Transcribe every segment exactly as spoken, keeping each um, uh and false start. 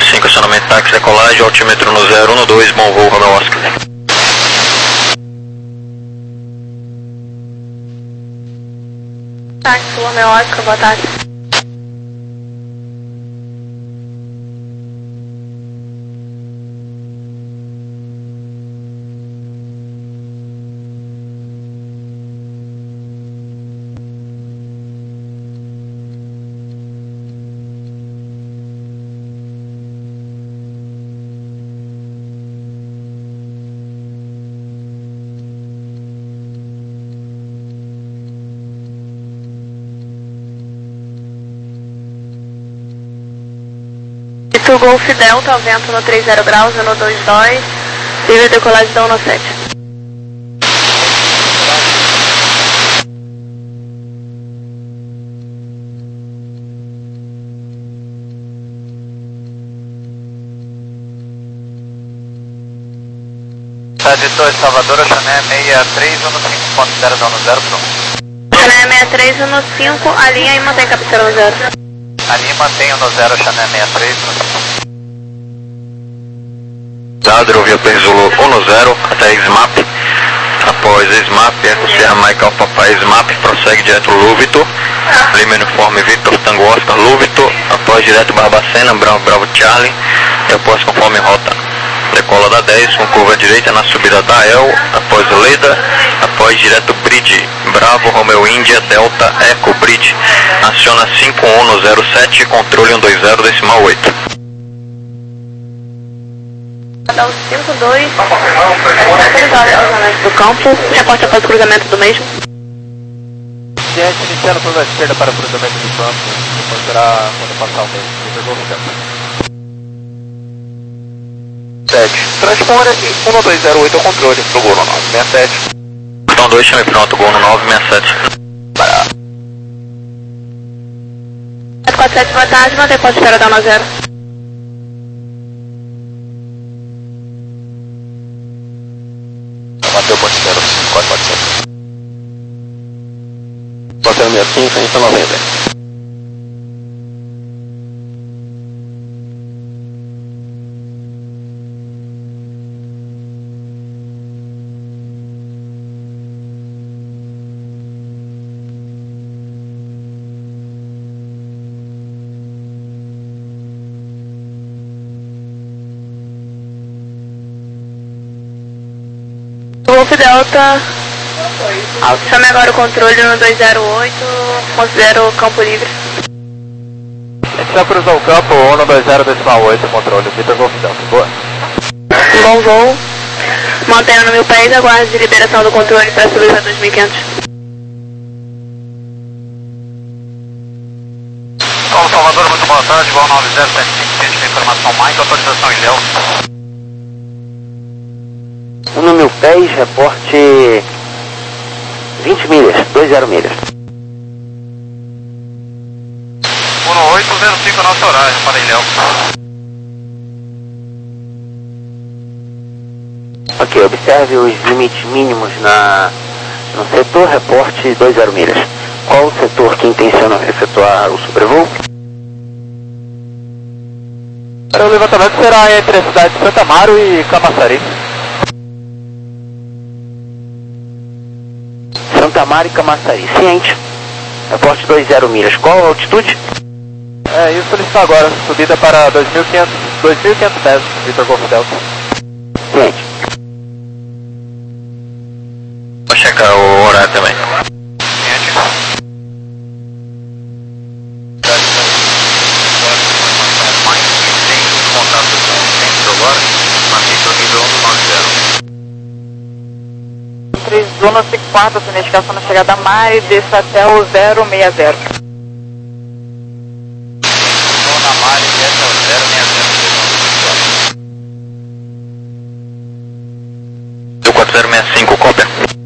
cinco, acionamento táxi, decolagem, altímetro no zero um dois, bom voo, Romeo Oscar. Táxi, Romeo Oscar, boa tarde. Itu Golf Delta, vento no trinta graus, no dois dois, livre decolagem da um sete. sete dois, Salvador, Chané sessenta e três, um cinco ponto zero, zero zero, pronto. Chané sessenta e três, um cinco, alinha e mantém cabeceira no zero. Ali mantenho no zero, Chané sessenta e três. Zadro, via Perzolo um zero, até SMAP. Após SMAP, Eco Sierra Mike Alpha Papai SMAP, prossegue direto Lúvito. Lima Uniforme Victor Tango Oscar Lúvito. Após direto Barbacena, Bravo Bravo Charlie. E após conforme rota. Decola da dez, com curva direita na subida da El. Após Leda, após direto Bridge. Bravo Romeo India Delta Eco Bridge. Aciona cinco um no zero sete, controle um dois zero, decimal oito. Cadal cinco dois, cruzamento do campo, reporte após o cruzamento do mesmo. Ciente iniciando toda a esquerda para o cruzamento do campo, depois será quando passar o mesmo, pegou no campo. sete, transponder um dois zero oito ao controle, pro Gol no nove seis sete. Então dois, chame pronto, Gol no nove seis sete. Para. quatro quatro sete, boa tarde, mantém ponto de espera da um zero. Bateu ponto zero, quatro quatro sete. Bateu sessenta e cinco, cento e noventa. Golf Delta, chame agora o controle no dois zero oito, considero campo livre. A gente já cruzou o campo, um dois zero, decimal oito, controle, Vitor Golf Delta, boa. Bom voo, mantenha no mil pés, aguarde de liberação do controle para subir para dois mil e quinhentos. Paulo Salvador, muito boa tarde, Gol nove zero sete cinco, ciente de informação Mike, autorização Ilhéu. um no mil pés, reporte vinte milhas, dois zero milhas. um oito zero cinco, nosso horário, para Ilhéu. Ok, observe os limites mínimos na, no setor, reporte dois zero milhas. Qual o setor que intenciona efetuar o sobrevoo? O levantamento será entre a cidade de Santa Amaro e Camaçari. Santa Amaro e Camaçari, ciente. Reporte dois zero milhas. Qual a altitude? É, isso ele está agora, subida para dois mil e quinhentos metros, Vitor Golf Delta. Ciente. Vou checar o horário também. Ciente. Mais tem contato com o centro agora, maciço nível um nove zero. três, zona cinco quatro, sua indicação na chegada a mar e desça até o zero seis zero. Zona mar e desça ao zero seis zero. mil quatro zero seis cinco, cópia.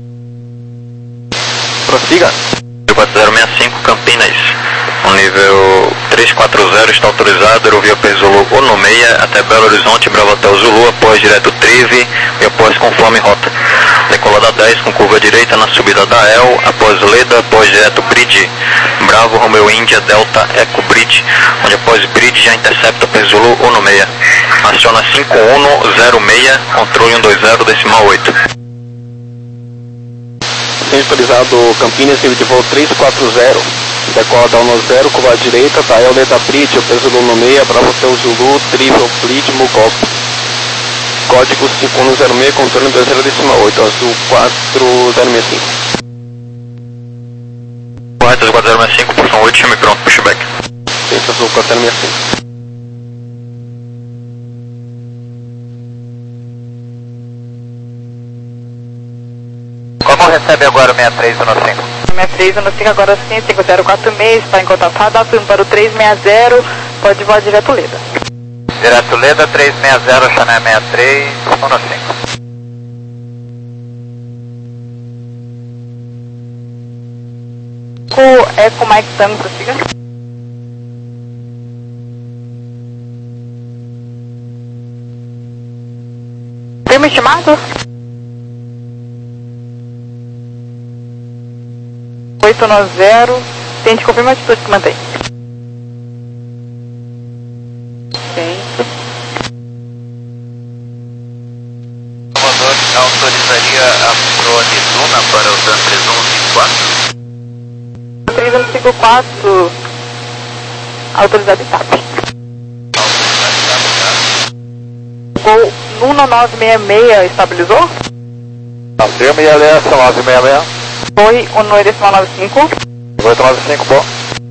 Prossiga. mil quatro zero seis cinco, Campinas. O nível trezentos e quarenta está autorizado, aerovia Perzolo no seis até Belo Horizonte, Bravo Hotel Zulu, após direto Trive e após conforme rota. Decolada dez com curva direita na subida da El, após Leda, após direto Bridge, Bravo Romeo Índia Delta Eco Bridge, onde após Bridge já intercepta P Zulu um seis. Aciona cinco um zero seis, controle um dois zero decimal oito. Centralizado Campinas, nível de voo três quatro zero. Decola da um zero, curva à direita, tá El Leda Bridge, P Zulu um seis, Bravo Hotel Zulu, Triple Bridge, Mugop. Código cinco um zero seis, controle um dois zero decimal oito, azul quatro zero seis cinco. Correto, azul quatro zero seis cinco, porção oito, chame pronto, pushback. Centro azul quatro zero seis cinco. Como recebe agora o seis três um cinco? seis três um cinco agora sim, cinco zero quatro seis, está em contato radar, turno para o três seis zero, pode voar direto Leda. Direto Leda, três seis zero, Chanel seis três um cinco. Com Eco Mike Tango, prossiga. Termo estimado? oito nove zero, tente confirmar a atitude que mantém. Sim. Comandante, autorizaria a Prone Duna para o TAN três um cinco quatro? três um cinco quatro, autorizado em T A P. Gol Nuno nove seis seis, estabilizou? Firme e aliança nove seis seis. Foi o número decimal nove cinco. oito nove cinco, bom.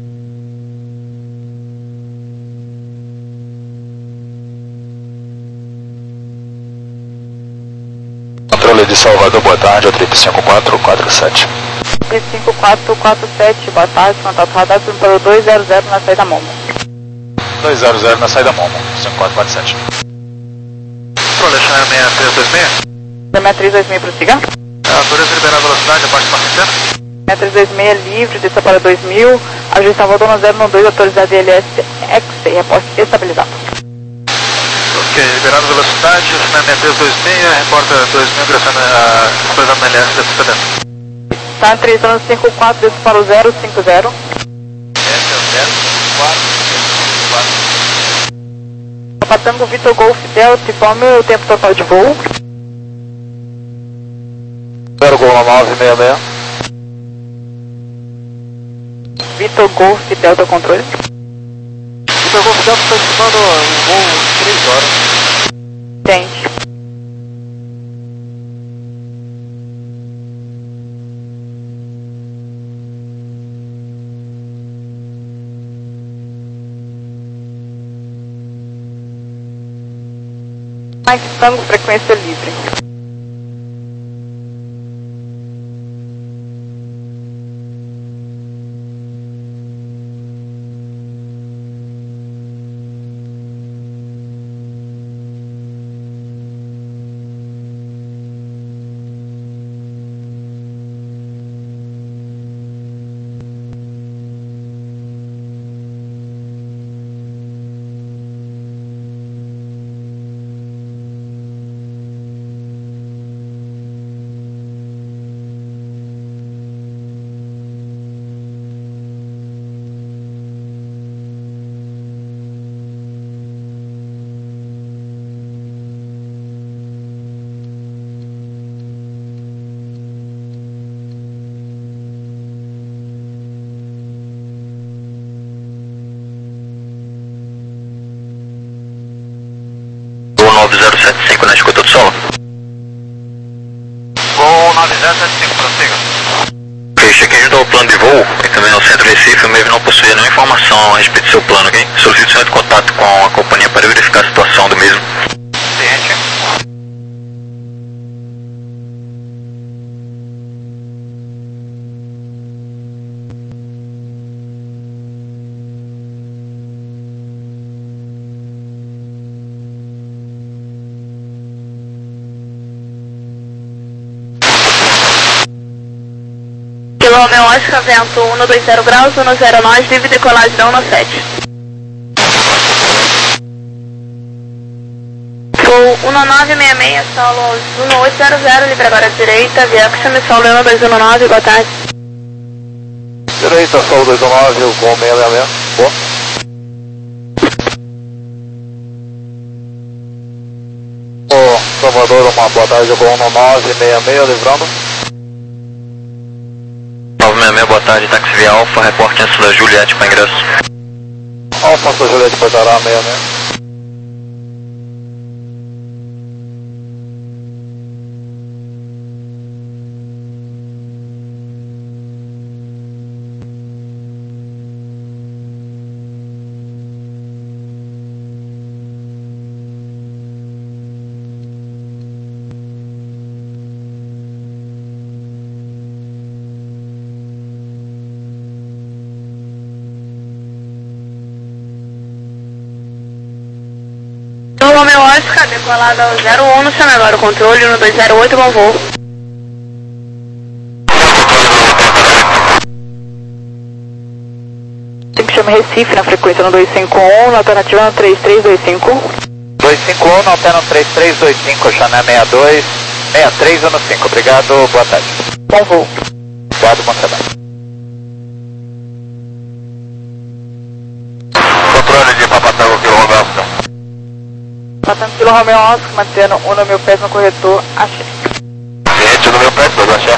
Controle de Salvador, boa tarde, o três cinco quatro quatro sete. três cinco quatro quatro sete, boa tarde, contato radar, turno para o dois zero zero na saída Momo. dois zero zero na saída Momo, cinco quatro quatro sete. Controle, Chanel seis três dois seis. seis três dois seis, prossiga. Autoriza liberar a velocidade abaixo de quatrocentos. seis três dois seis livre, desça para dois mil, ajuste Salvador no zero um dois, autorizado I L S X e reporte estabilizado. Ok, liberado a velocidade, Chanel seis três dois seis, reporta dois mil, ingressando a estabilizado na L S da Cidadã. Tá três um cinco quatro, desça para o zero cinco zero. Esse é o zero cinco quatro, cinco quatro. Patango Vitor Golf Delta, informe o tempo total de voo. zero Gol nove seis seis. Vitor Golf Delta controle. Vitor Golf Delta está estimando um voo de três horas. Tente. Mike Tango, frequência livre. nove zero sete cinco na escuta do solo. Gol nove zero sete cinco, prossiga. Ok, chequei junto ao plano de voo e também no centro de Recife, o M E V não possuía nenhuma informação a respeito do seu plano, ok? Solicito sempre contato com a companhia para verificar a situação do mesmo. Ciente. Romeo Oscar, vento um dois zero graus, um zero nove, livre decolagem da um sete. Gol um nove seis seis, solo um oito zero zero, livre agora à direita, via Xame, solo um dois um nove, boa tarde. Direita, solo dois um nove, com seis seis seis, boa. Ô, Salvador, uma boa tarde, com um nove seis seis, livrando. nove seis seis, boa tarde, táxi via Alfa, reporte antes da Juliette para ingresso. Alfa, antes da Juliette, Portará, seis seis. Romeu Oscar, decolada ao zero um, chame agora o controle, um dois zero oito, bom voo. Chame Recife na frequência no dois cinco um, na alternativa no três três dois cinco. dois cinco um, na alternativa três três dois cinco, Chané seis dois, seis três um cinco, obrigado, boa tarde. Bom voo. Obrigado, bom trabalho. Controle de Papatango, Kilo Romeu. Patango Kilo Romeu Oscar, mantendo um no meu pés no corretor, achei. Gente, no meu pé, todo axé.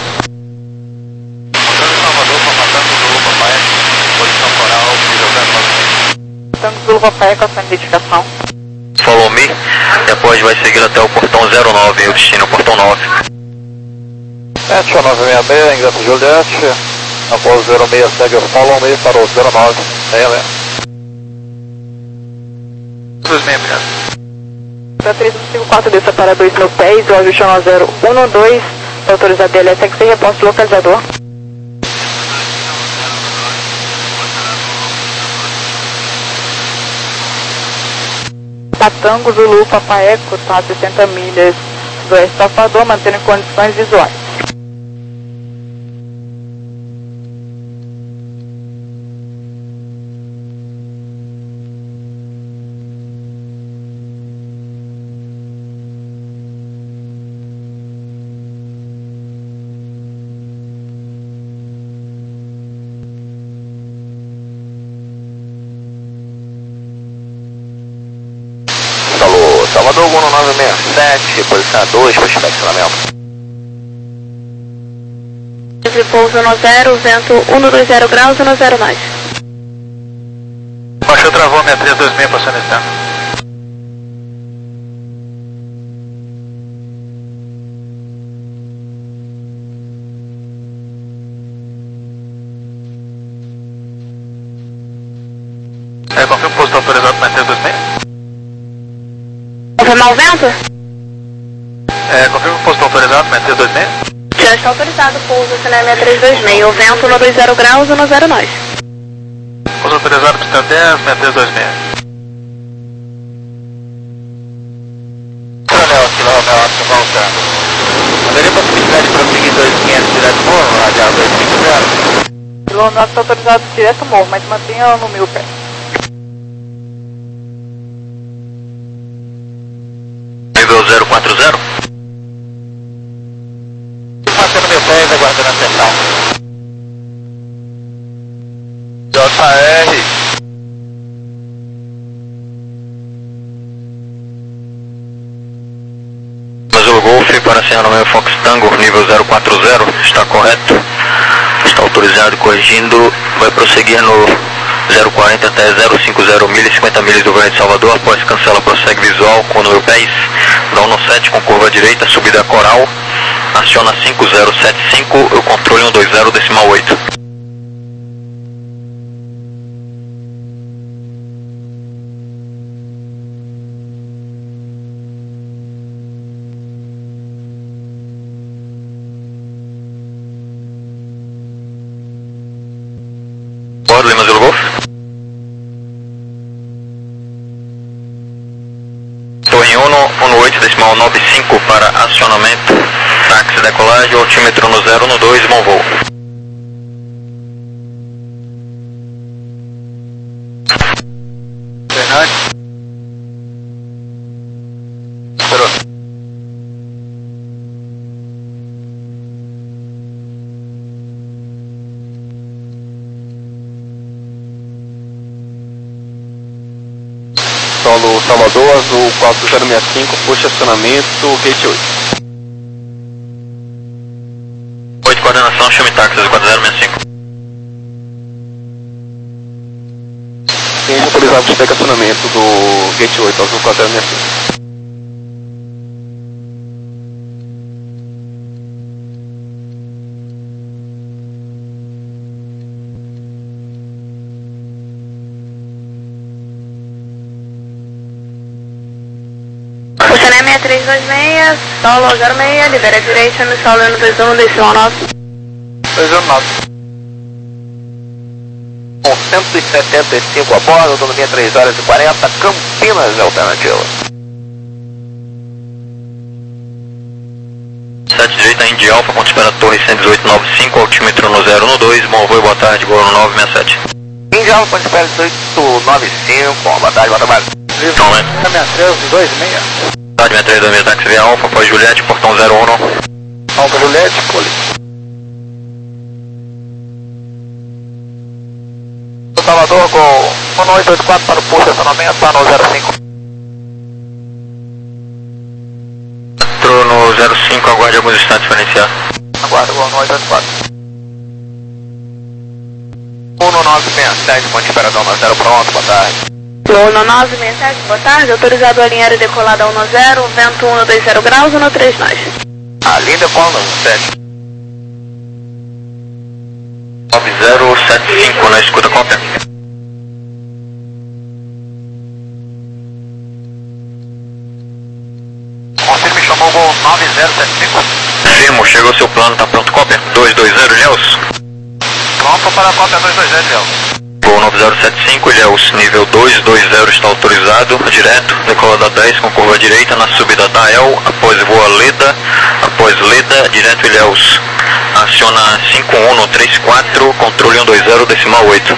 Patango Kilo Papai com a sua identificação. Follow me, depois vai seguir até o portão zero nove, o destino portão nove. sete nove seis seis, ingresso Juliette, após zero seis, segue o follow me para o zero nove seis seis. dois seis, obrigado. Para três cinco quatro, desça para dois mil pés, o ajuste no zero um dois, autorizado D L S X, reposto localizador. Patango, Zulu, Papaeco, está a sessenta milhas do oeste Salvador, mantendo condições visuais. Salvador um nove seis sete, posição dois, para estacionamento. Entre pouso no zero, vento um dois zero graus e no zero nós. Baixou, travou, seis três dois seis, passando esse tempo. É, confirma o posto autorizado para três dois seis. Confirmar o vento? É, confirma o posto autorizado para três dois seis. Já está autorizado o pouso, sinal seis três dois seis, o vento no dois zero graus e no zero nós. Posto autorizado para dez, seis três dois seis. Coronel, Kilo Romeu Oscar voltando. Haveria possibilidade de prosseguir dois quinhentos direto morro, radial dois cinco zero? Kilo Romeu Oscar autorizado direto morro, mas mantenha no mil pés. Nível zero quatro zero. Mantendo meu pés, aguardando a atenção. J R. Azul Golf para Sierra Romeo Fox Tango, nível zero quatro zero, está correto. Está autorizado, corrigindo, vai prosseguir no zero quarenta até zero cinquenta milhas, cinquenta milhas do Grande Salvador, após cancela, prossegue visual com o número dez, dá um sete com curva direita, subida coral, aciona cinco zero sete cinco, o controle um dois zero decimal oito. Bordo Lima Zulu Golf. Torre um, um oito decimal nove cinco para acionamento, táxi decolagem, altímetro no zero no dois, bom voo. Solo Salvador, Azul quatro zero seis cinco, puxa acionamento, gate oito. oito, coordenação, chame táxi, Azul quatro zero seis cinco. Tem autorizado o estacionamento do gate oito, Azul quatro zero seis cinco. Puxané seis três dois seis, solo zero seis, libera a direita, chame solo um dois um, dois um nove. dois um nove. Com cento e setenta e cinco a bordo, autonomia três horas e quarenta, Campinas Alternativa. sete direita, Indy Alfa, ponto espera Torre cento e dezoito nove cinco, altímetro no zero um dois, bom voo, boa tarde, Gol no nove seis sete. Indy Alfa, ponto espera dezoito nove cinco, boa tarde, boa tarde. Então, né? seis três dois seis. Tarde, seis três dois seis, táxi via Alfa, após Juliette, portão zero um. Alfa Juliette, poli. Salvador com um oito oito quatro para o posto de estacionamento, está no zero cinco. Entrou no zero cinco, aguarde alguns instantes para iniciar. Aguardo o um oito oito quatro. um nove seis sete, ponte esperadão no zero, pronto, boa tarde. Uno nove seis sete, boa tarde, autorizado a linha aérea decolada um zero, vento um dois zero graus, um três nós. A linha decola no sete. nove zero sete cinco, na escuta, cópia. Confirme, chamou o gol nove zero sete cinco. Firmo, chegou seu plano, tá pronto, cópia. dois dois zero, Ilhéus. Pronto para a cópia dois dois zero, Ilhéus. Gol nove zero sete cinco, Ilhéus, nível dois dois zero está autorizado, direto, decola da dez com curva direita, na subida da El, após voa Leda, após Leda, direto Ilhéus. Aciona cinco um no três quatro, controle um dois zero, decimal oito.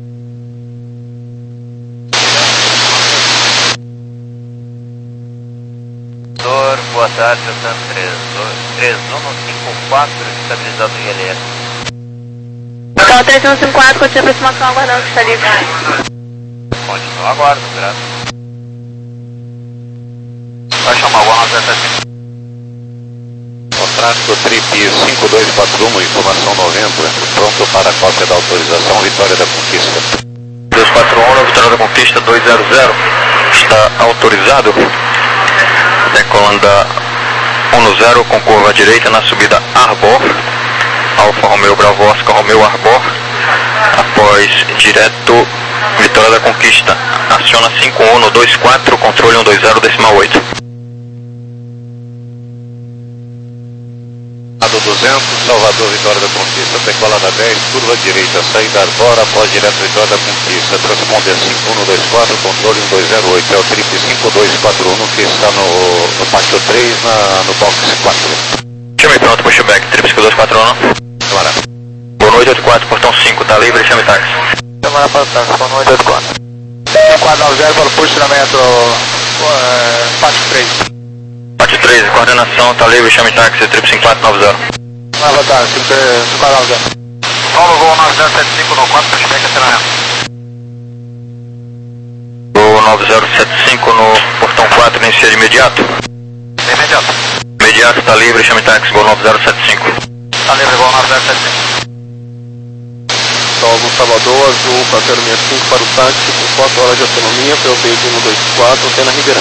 Boa tarde, Santana três um cinco quatro, estabilizado no I L S. Então, três um cinco quatro, continua a aproximação, aguardando que está livre. Continua, aguardo, graças. Vai chamar o nove zero sete cinco. O tráfego Trip cinco dois quatro um, informação novembro, pronto para a cópia da autorização, Vitória da Conquista. dois quatro um, Vitória da Conquista dois zero zero, está autorizado, decolando da um zero com curva direita na subida Arbor, Alfa Romeo Bravo Oscar Romeo Arbor, após direto Vitória da Conquista, aciona cinco um no dois quatro, controle um dois zero, decimal oito. Lado duzentos, Salvador, Vitória da Conquista, decola da dez, curva direita, saída Arbora, após direto Vitória da Conquista, transponder cinco um dois quatro, controle um dois zero oito, é o Trip cinco dois quatro um que está no, no pátio três, na, no box quatro. Chame pronto, pushback, Trip cinco dois quatro um. Câmara. Boa noite, oito quatro, portão cinco, tá livre, chame táxi. Câmara para o táxi, boa noite, oito quatro. cinco quatro nove zero para o posicionamento pátio três. Pátio três, coordenação, tá livre, chame táxi, Trip cinco quatro nove zero. Boa tarde, cinco quatro nove zero. Solo gol nove zero sete cinco no quatro, pushback acionamento. Gol nove zero sete cinco no portão quatro, inicia de imediato. Imediato. Imediato, tá livre, chame táxi, gol nove zero sete cinco. Tá livre, gol nove zero sete cinco. Salvo Salvador, Azul quatro zero seis cinco para o táxi, com quatro horas de autonomia, P O B de um dois quatro, Antena Ribeirão.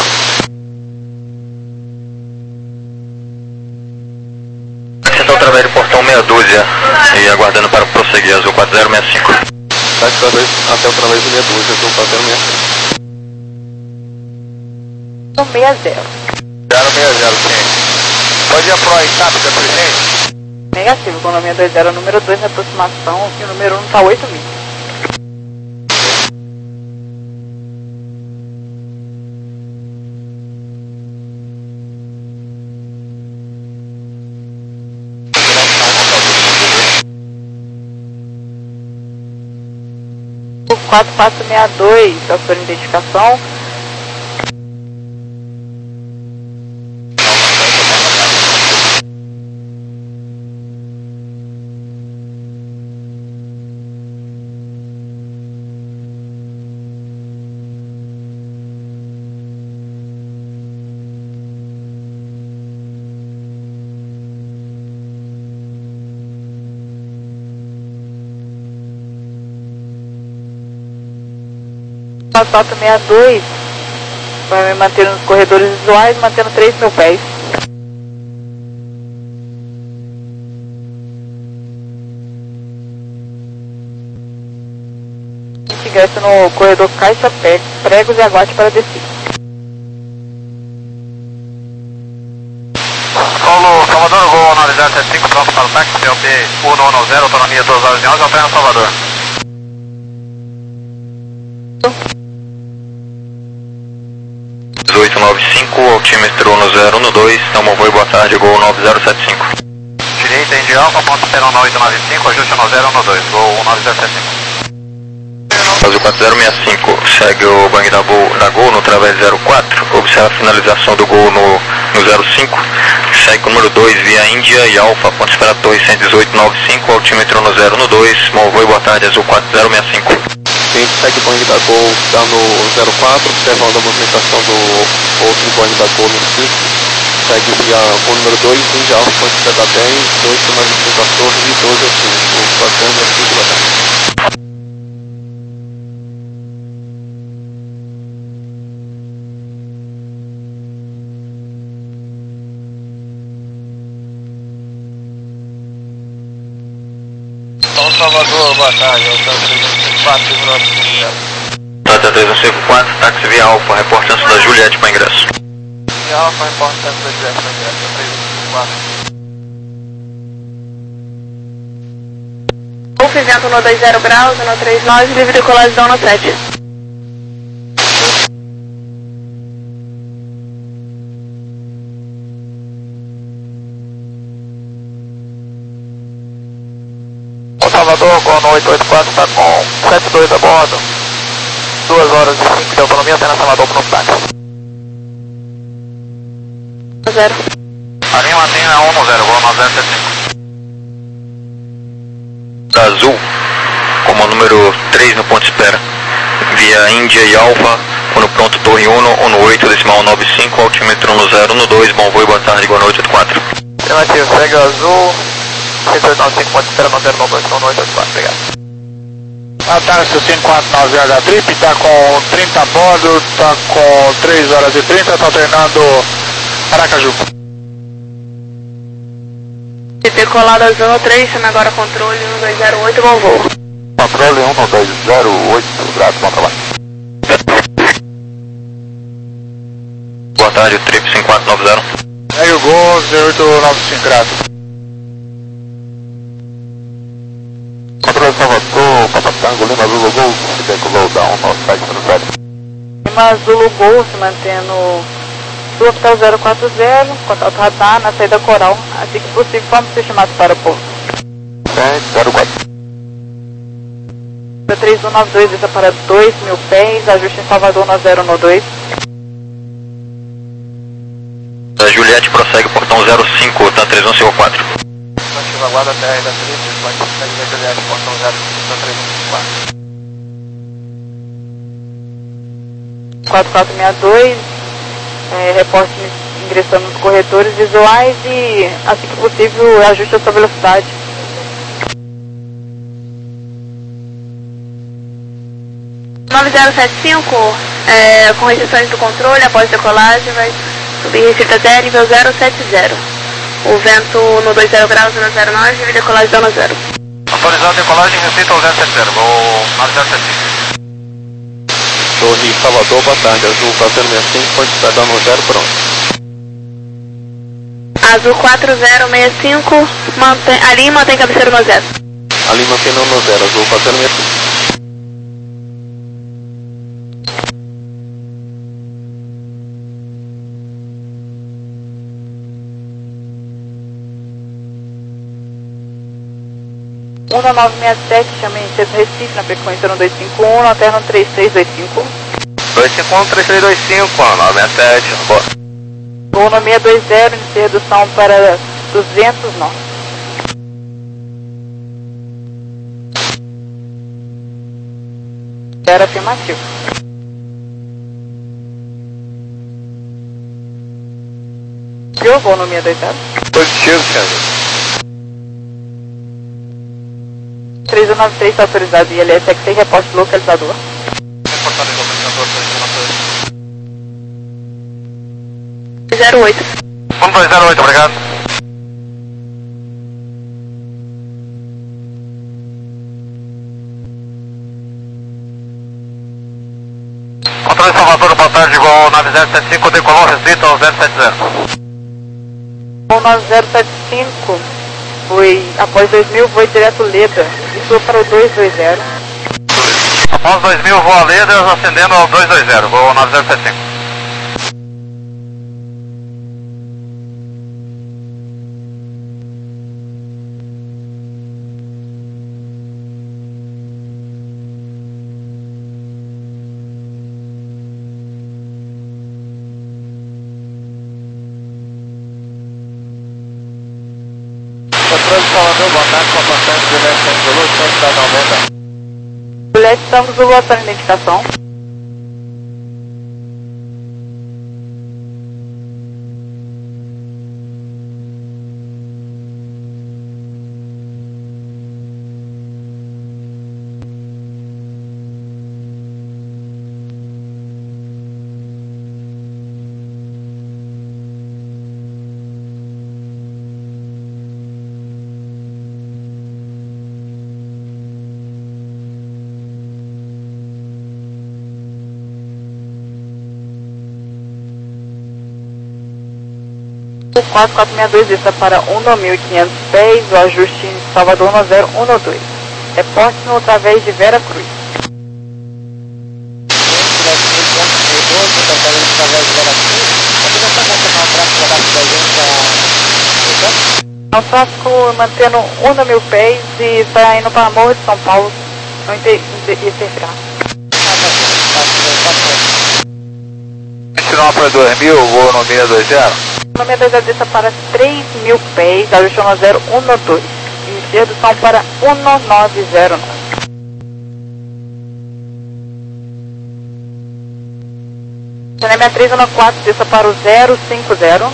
Táxi através do portão meia dúzia e aguardando para prosseguir, Azul quatro zero seis cinco. Táxi através, até através do meia dúzia, Azul quatro zero seis cinco. No seis zero. zero seis zero, sim. Pode ir a Pro e TAP da presidente? Negativo, economia dois zero, número dois na aproximação e o número um está oito mil. quatro quatro seis dois, a sua identificação. Asfalto sessenta e dois, vai me manter nos corredores visuais, mantendo três mil pés. Ingressa no corredor Caixa Pregos e aguarde para descer. Paulo, Salvador, Gol nove zero sete cinco, pronto para o táxi, P O P um um zero, autonomia duas horas e onze, opera Salvador. dezoito nove cinco, altímetro um zero um dois, tamo voo, boa tarde, Gol nove zero sete cinco. Direita, Indy Alfa, ponto esperão oito nove cinco, ajuste um zero um dois, Gol nove zero sete cinco. Azul quatro zero seis cinco, segue o bang da Gol, da Gol no través zero quatro, observa a finalização do Gol no, no zero cinco, segue o número dois via Índia e Alfa, ponto espera torre cento e dezoito nove cinco, altímetro no zero um dois, bom voo e boa tarde, Azul quatro zero seis cinco. Sim, segue o bang da Gol, está no zero quatro, observando a movimentação do outro bang da Gol no cinco, segue via Gol número dois, Índia Alfa, ponto espera dez, oito nove cinco a torre e doze altímetro, bacana, cinco bacana. Salvador, boa tarde, é o três um cinco quatro, Tata três um cinco quatro, táxi via Alfa, reportância da Juliette para ingresso. Via Alfa, reportância da Juliette para ingresso, é o três um cinco quatro. Golf vento no dois zero graus, no três nove, livre de decolagem no sete. Salvador, Gol oito oito quatro, está com sete dois a bordo, duas horas e cinco de autonomia, até na Salvador para o táxi. zero. A linha mantém a um zero, Gol nove zero sete cinco. Azul, como número três no ponto de espera, via Índia e Alfa, quando pronto torre um, um oito, decimal nove cinco, altímetro um zero um dois, bom voo e boa tarde, boa noite, oito quatro. Afirmativo, segue o Azul, seis oito nove cinco, pode esperar, mantendo uma posição no oito oito quatro, obrigado. A táxi cinco quatro nove H Trip, está com trinta a bordo, está com três horas e trinta, está treinando Aracaju. Decolado azul no três, chama agora controle um dois zero oito, bom voo. Controle um dois zero oito, graças, bom trabalho. Boa tarde, Trip cinco quatro nove zero. Segue o Gol zero oito nove cinco, graças. Controle Salvador, Papa Tango, Lima Zulu Gol, decolou da um nove sete zero sete. Lima Zulu Gol, se mantendo do hotel zero quatro zero, contato radar na saída Coral, assim que possível, vamos ser chamados para o povo. zero quatro. três um nove dois, desça para dois mil pés, ajuste em Salvador no zero um dois. A Juliette prossegue portão zero cinco, tá três um cinco quatro. Ativa a guarda T R da Trip, pode seguir a Juliette, portão zero cinco, tá três um cinco quatro. quatro quatro seis dois, é, reporte ingressando nos corredores visuais e, assim que possível, ajuste a sua velocidade. nove zero sete cinco, é, com restrições do controle, após decolagem, vai subir restrita zero, nível zero sete zero. O vento no dois zero graus, no zero nove, e decolagem zona zero. Autorizado decolagem, restrita ao zero sete zero, Gol nove zero sete cinco. Torre Salvador, boa tarde, Azul quatro zero seis cinco, pode estar dando zero pronto. Azul quatro zero seis cinco, mantém, ali mantém cabeceira no zero. Ali mantendo no zero, Azul quatro zero seis cinco. um nove seis sete, chama em Centro Recife, na frequência no dois cinco um, na terra no três três dois cinco. dois cinco um, três três dois cinco, nove seis sete, boa. Voo no seis dois zero, inicia redução para duzentos nós. Era afirmativo. Eu vou no seis dois zero. Positivo, senhor. três um nove três está autorizado I L S X, reporte localizador. Reportado em localizador. zero oito. um dois zero oito, obrigado. Controle Salvador, boa tarde, igual nove zero sete cinco, decolou, restrito ao zero sete zero. O nove zero sete cinco foi, após dois mil, foi direto Leda, e foi para o dois dois zero. Após dois mil, voo a Leda, ascendendo ao dois dois zero, voo nove zero sete cinco. Controle Salvador, boa tarde, com a passagem do Leste Tango Zulu, estamos dando uma volta. Leste Tango Zulu, a sua identificação. quatro quatro seis dois, está para um mil e quinhentos pés, o ajuste em Salvador um zero um dois. Reporte no através de Vera Cruz. É um tráfego mantendo um mil pés e está indo para Morro de São Paulo, no Interfra. vinte e nove para dois mil, voo no seis dois zero. O nome da está para três mil pés, ajuste no zero um dois. Inicia redução para um nove zero nove. Cinema três um quatro, desça para o zero cinco zero.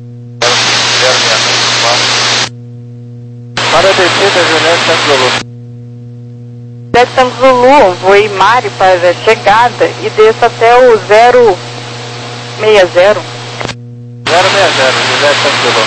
Para a descida, Juliette Tango Zulu. Juliette Tango Zulu, voe Mari para chegada e desça até o zero seis zero. zero seis zero, Juliette Tango Zulu.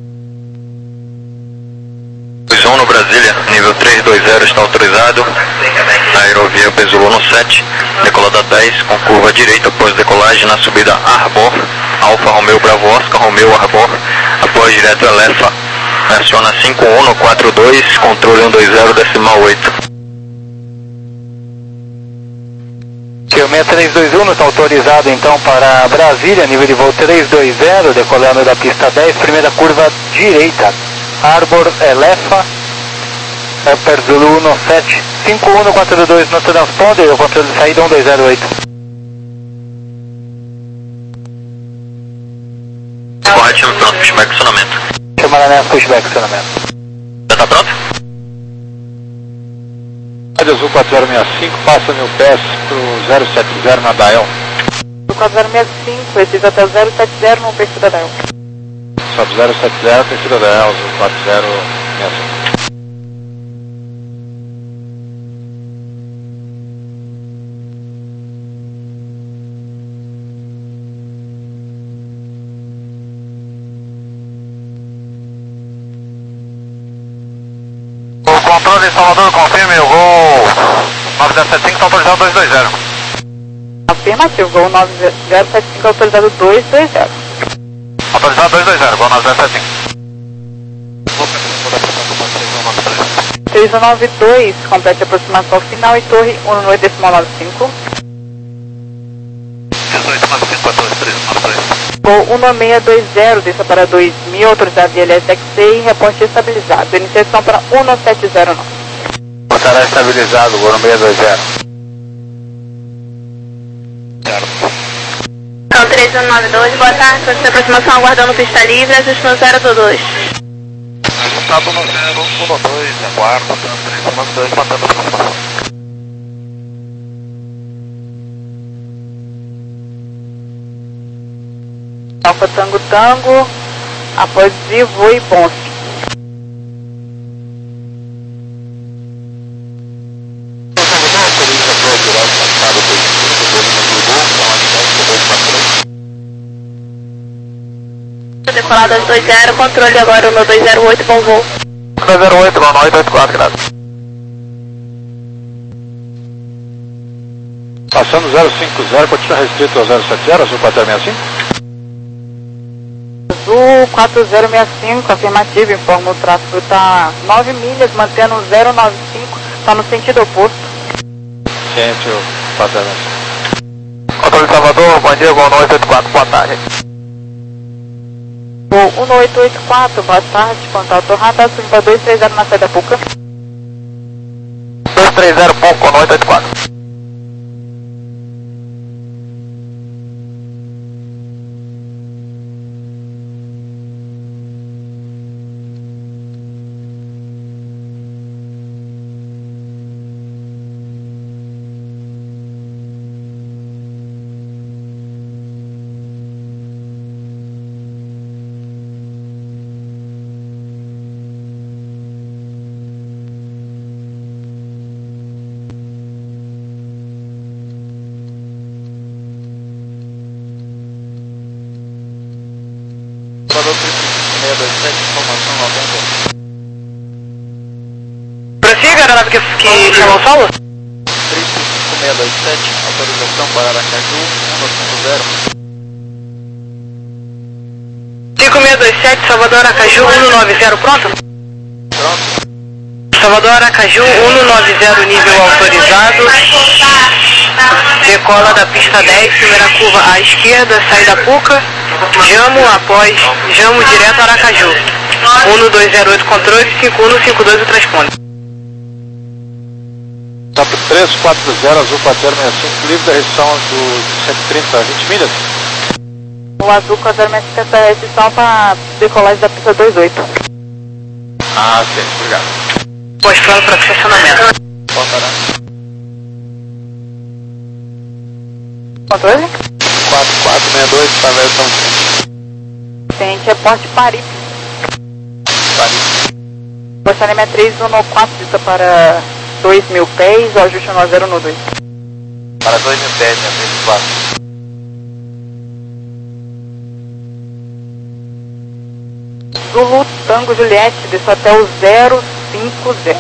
dois um no Brasília, nível três dois zero está autorizado. Aerovia Zulu no sete, decolada dez, com curva direita após decolagem na subida Arbor, Alfa Romeo Bravo Oscar Romeo Arbor, após direto Elefa, aciona cinco um no quatro dois, controle um dois zero decimal oito. Xiaomi três dois um está autorizado então para Brasília, nível de voo três dois zero, decolando da pista dez, primeira curva direita, Arbor Elefa, Upper Zulu no sete, cinco um no quatro dois no transponder, o controle de saída um dois zero oito. Correto, chama pronto, pushback acionamento. Chama na neve, pushback acionamento. Já está pronto? Rádio Azul quatro zero seis cinco, passa mil pés para o zero sete zero na Dial. O quatro zero seis cinco, precisa até o zero sete zero no perfil da Dial. Sobe zero sete zero, perfil da Dial, Azul quatro zero seis cinco. O controle Salvador, confirme, o voo nove zero sete cinco está autorizado dois dois zero. Afirmativo, voo nove zero sete cinco autorizado dois dois zero. Autorizado dois dois zero, voo nove zero sete cinco. três um nove dois, complete a aproximação final e torre um nove decimal nove cinco. dezoito nove cinco quatorze três um nove dois. Voo um nove seis dois zero, desça para dois mil, autorizado I L S X C e reporte estabilizado. Iniciação para um nove sete zero nove. Estará estabilizado, voo no seis dois zero. Então, três um nove dois, boa tarde, pode ser aproximação aguardando pista livre, ajuste no zero dois. Ajustado no zero um dois, aguardo, três um nove dois, matando a aproximação. Alfa Tango Tango, após Vivo e Bonse. decolada às dois zero, controle agora no dois zero oito, bom voo. dois zero oito, bom oito oito quatro, graças. Passando zero cinco zero, continua restrito ao zero sete zero, azul quatro zero seis cinco. Azul quatro zero seis cinco, afirmativo, informa o tráfego está nove milhas, mantendo zero nove cinco, está no sentido oposto. Ciente, o quatro zero seis cinco. Controle Salvador, bom dia, bom oito oito quatro, boa tarde. um oito oito quatro, boa tarde, contato radar, subindo dois três zero na saída Puca. dois três zero, pouco, oito oito quatro. Prossiga, aeronave que, que chamou solo? três cinco seis dois sete, autorização para Aracaju, um cinco zero. cinco seis dois sete, Salvador Aracaju, um nove zero, pronto? Pronto. Salvador Aracaju, um nove zero, nível autorizado. Decola da pista dez, primeira curva à esquerda, saída Puca. Jamo após, Jamo direto Aracaju. um dois zero oito, controle, cinco um cinco dois, o transponde. Top três quatro zero, azul quatro zero seis cinco, livre da restrição do cento e trinta, vinte milhas. O azul quatro zero seis cinco, essa restrição para decolagem da pista dois oito. Ah, sim, obrigado. Mostrando para estacionamento. Controle? quatro quatro seis dois, para a versão Tente é Porte Paris. Paris. Posicionamento três um quatro, pista para dois mil pés, o ajuste no zero no dois. Para dois mil pés, né, três quatro. Zulu Tango Juliette, desço até o zero cinco zero.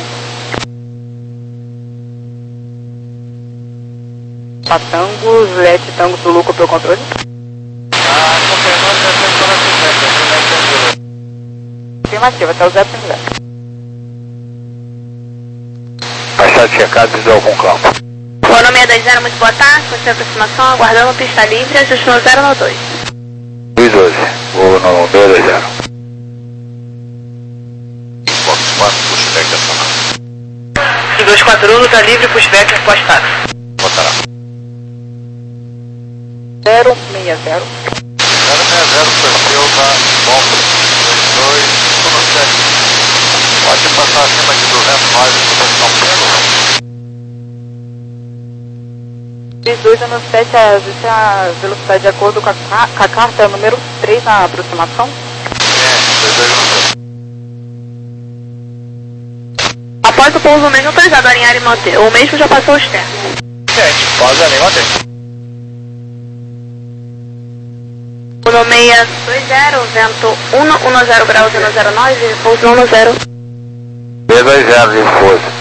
Tango, Juliette, Tango, Zulu, copiou o controle? Ah, confirmou a restrição na cinquenta, Afirmativa, até o zero cinco zero. Baixar de checado, visual com campo. Bono seis dois zero, muito boa tarde, com sua aproximação, aguardando pista livre, ajuste no zero no dois. dois doze, vou no seis dois zero. Fox quatro, pushback acionado. dois quatro um, tá livre, pushback postado. Botará. zero seis zero. zero seis zero, perfil da bomba. dois dois um sete. Pode passar acima de duzentos nós em posição plena? três dois um sete, ajuste a velocidade de acordo com a, com a carta número três na aproximação. É, dois dois um sete. Após o pouso, o mesmo autorizado a alinhar e manter. O mesmo já passou os testes. Gente, pausa ali, manter. Bono seis dois zero, vento um um zero graus zero zero nove, pouso um zero. seis dois zero, livre força.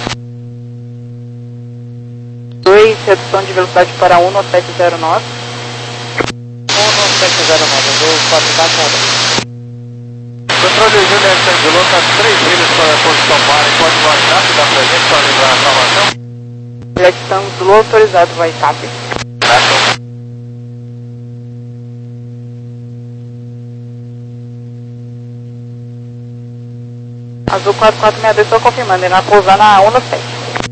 dois, redução de velocidade para um sete zero nove. um sete zero nove, eu vou fabricar a conta. Controle Juliette Angelo, está três milhas para a posição para e pode baixar, se dá pra gente para livrar a salvação. Juliette Tango, Zulu autorizado, vai TAP. Azul quatro quatro seis dois, estou confirmando, ele vai pousar na um sete.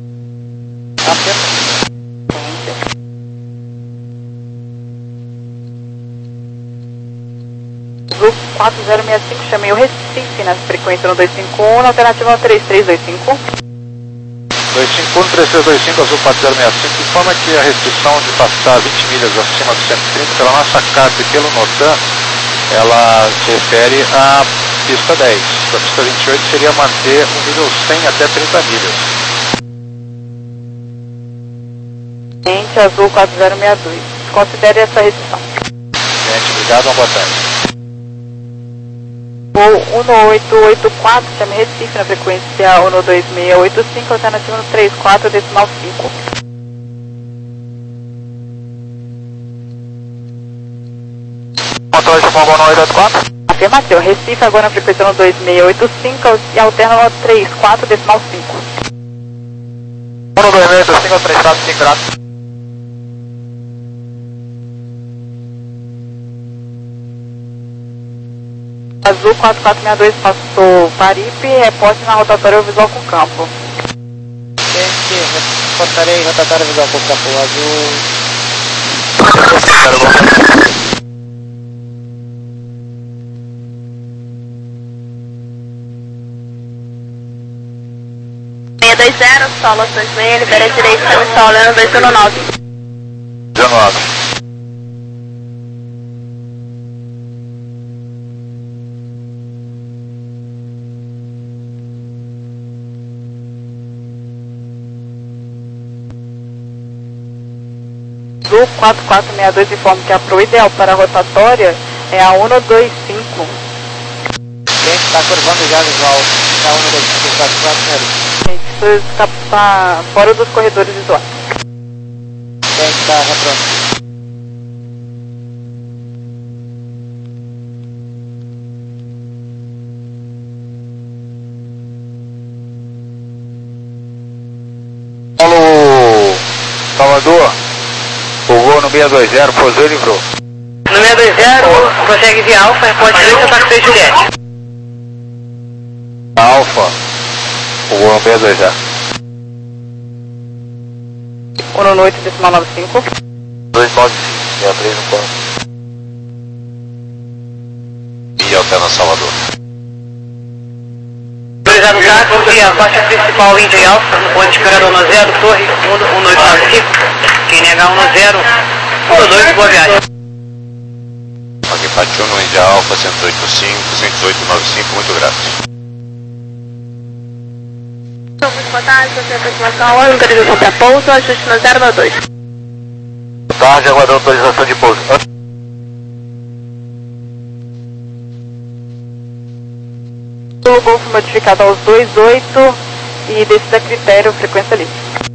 Azul quatro zero seis cinco, chamei o Recife na frequência no dois cinco um, na alternativa três três dois cinco. dois cinco um, três três dois cinco, azul quatro zero seis cinco, informa que a restrição de passar vinte milhas acima do cento e trinta, pela nossa carta e pelo NOTAM, ela se refere à pista dez. A pista vinte e oito seria manter o nível cem até trinta milhas. Gente, azul quatro zero seis dois. Considere essa restrição. Gente, obrigado, uma boa tarde. Voo um oito oito quatro, chame Recife na frequência um dois seis oito cinco, alternativa no três quatro decimal cinco. Motor de Pombo um oito oito quatro. Afirmação, Recife agora na frequência um dois seis oito cinco e alterna no três quatro decimal cinco. um dois seis oito cinco, três quatro cinco graus. Azul quatro quatro seis dois passou Paripe, reporte na rotatória visual com campo. Gente, reportarei rotatória visual com campo azul. seis dois zero, solo seis seis, libera direito, solo dois zero nove. dezenove. Azul quatro quatro seis dois informa que a proa ideal para a rotatória é a um dois cinco. Gente, está curvando já visual. Está um dois cinco quatro quatro zero. Gente, isso está fora dos corredores visuais. Gente, está repronto. Paulo Salvador, o voo no seis dois zero, pousou e livrou. No seis dois zero, consegue via Alfa, reporte direito, ataque seis Juliette. Alfa, o voo no seis dois zero. um no oito decimal nove cinco. dois nove cinco, seis três um quatro. E alterna Salvador. Autorizado táxi, via faixa principal Índia Alfa, no ponto de Esperador no zero, torre um dois nove cinco. Quem negar um no zero, um dois, boa viagem. Aqui Pati um, Índia Alfa, cento e oito cinco, cento e oito nove cinco, muito grato. Muito boa tarde, você aproximação, autorização para pouso, ajuste no zero no dois. Boa tarde, aguardando autorização de pouso. O Golfo modificado aos dois oito e descida critério frequência livre.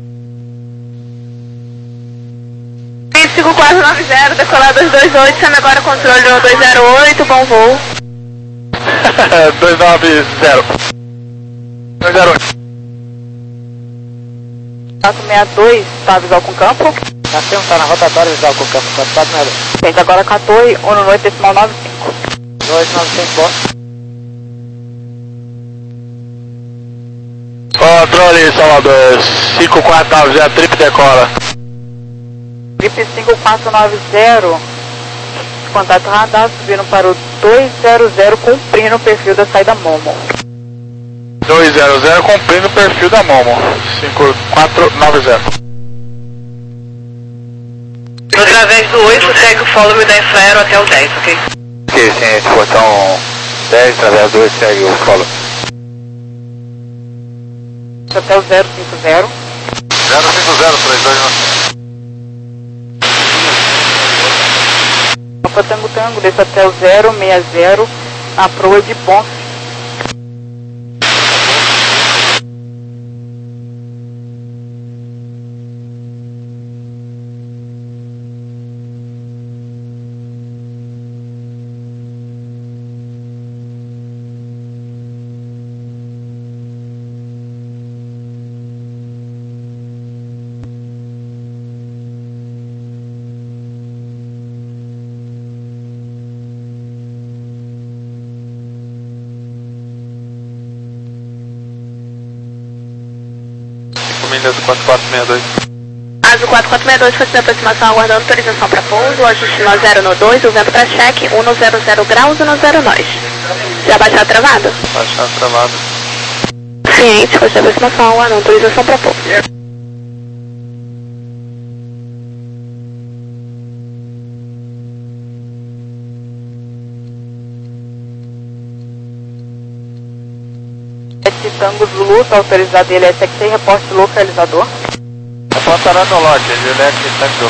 cinco quatro nove zero, decolar dois dois oito, chame agora controle no dois zero oito, bom voo. dois nove zero. dois zero oito. quatro seis dois, está visual com campo. Nós temos que estar na rotatória visual com campo quatro quatro seis dois. Gente, agora com a torre um no oito decimal nove cinco. dois nove cinco, bom. Controle Salvador, cinco quatro nove zero, trip decola. Trip cinco quatro nove zero, contato radar subindo para o dois zero zero, cumprindo o perfil da saída Momo. dois zero zero, cumprindo o perfil da Momo. cinco quatro nove zero. Através do oito, segue o follow da Infraero até o dez, ok? Ok, ciente, portão dez, através do oito, segue o follow. Até o zero cinco zero. zero cinco zero, três dois nove. Alfa Tango Tango, desce até o zero seis zero, na proa de Ponce. Milhas quatro quatro seis dois. Azul quatro quatro seis dois, fazendo aproximação, aguardando autorização para pouso, ajuste no zero no dois, o vento para cheque, um no zero zero graus e no zero nós. Já baixou a travada? Baixar a travada. Ciente, fazendo aproximação, aguardando autorização para pouso. Tango Zulu, está autorizado ele é S X, reporte do localizador. Reportará no lote, Juliette Tango.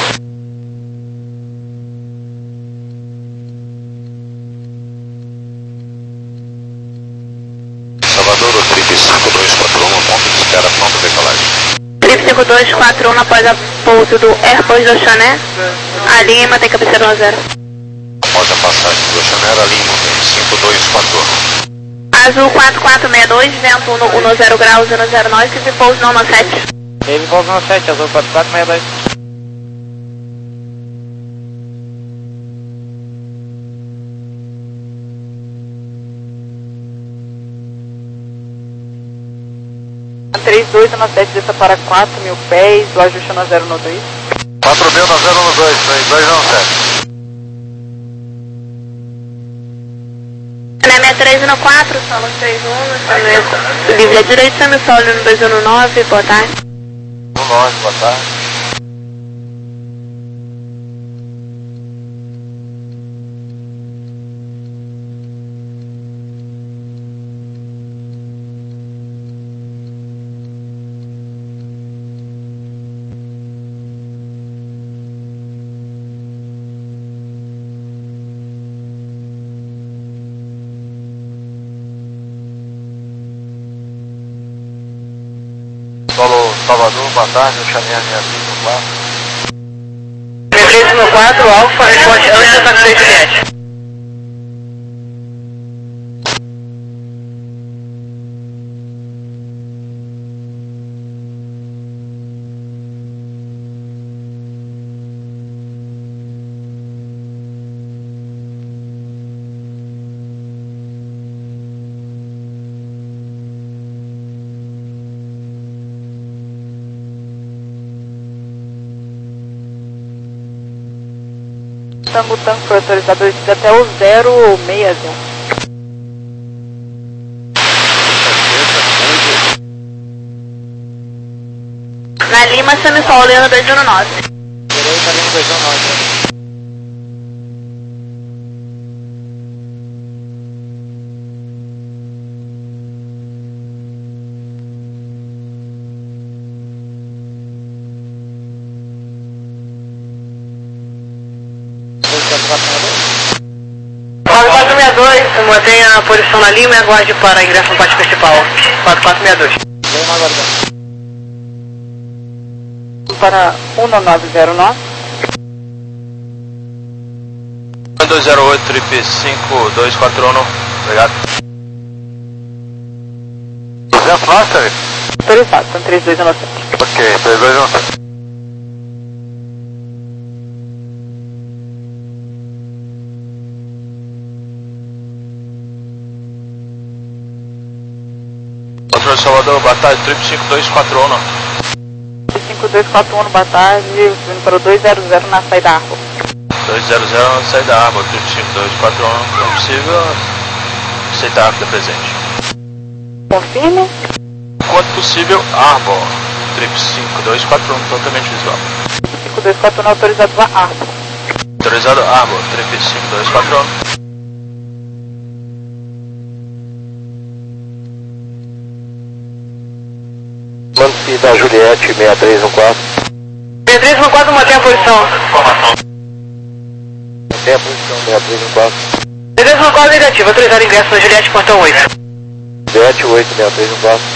cinco dois quatro um após a pouso do Airbus do Chané. A Lima tem cabeceira um zero. Após a passagem do Chanera Lima, cinco dois quatro um. Azul quatro quatro seis dois, vento um zero graus zero zero nove, teve pouso no sete. Teve pouso no sete, azul quatro quatro seis dois. três dois um sete, desça para quatro mil pés, o ajuste no zero no dois. quatro mil no zero no dois, três dois um sete. Chané três um quatro, solo três um, livre à direita, semissolo no dois um nove, boa tarde. um nove, boa tarde. Solo Salvador, boa tarde, o Chanel sessenta e quatro. três um quatro, Alfa, responde antes da três sete. Tango Tango foi autorizado a descer até o zero seis um. Na Lima, semissolo no dois um nove. Direita, Lima dois um nove. quatro quatro seis dois, mantenha a posição na Lima e aguarde para ingresso no pátio principal. quatro quatro seis dois. Lima aguardando. Para um nove zero nove. dois zero oito, trip cinco dois quatro um, obrigado. duzentos Master? Autorizado, são três dois um sete. Ok, três dois um sete. Controle Salvador, boa tarde, trip cinco dois quatro um. cinco dois quatro um, boa tarde, vindo para o dois zero zero na saída Arbor. dois zero zero na saída Arbor, trip cinco dois quatro um, não é possível aceitar a presente. Confirme. Quanto possível, Arbor, trip cinco dois quatro um, totalmente visual. cinco dois quatro um autorizado a Arbor. Autorizado Arbor, trip cinco dois quatro um. Mande-se da Juliette seis três um quatro. seis três um quatro, mantém a posição. Mantém a posição seis três um quatro. seis três um quatro negativo, autorizado ingresso na Juliette, portão oito. Juliette oito seis três um quatro.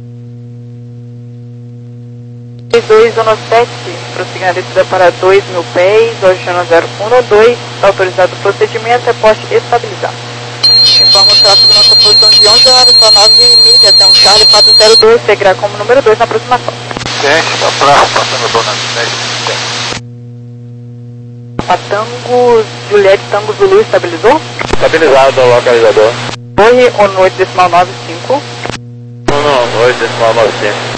três dois um sete, prosseguindo a descida para dois mil pés, hoje no zero um dois, autorizado o procedimento, reporte estabilizado. Informa o tráfego na nossa posição de onze horas a nove milhas até um Charlie quatro zero dois, seguirá como número dois na aproximação. Gente, tá prazo, passando a dona dez. Patango, Juliette Tango Zulu estabilizou? Estabilizado o localizador. Torre um oito decimal nove cinco. um oito decimal nove cinco.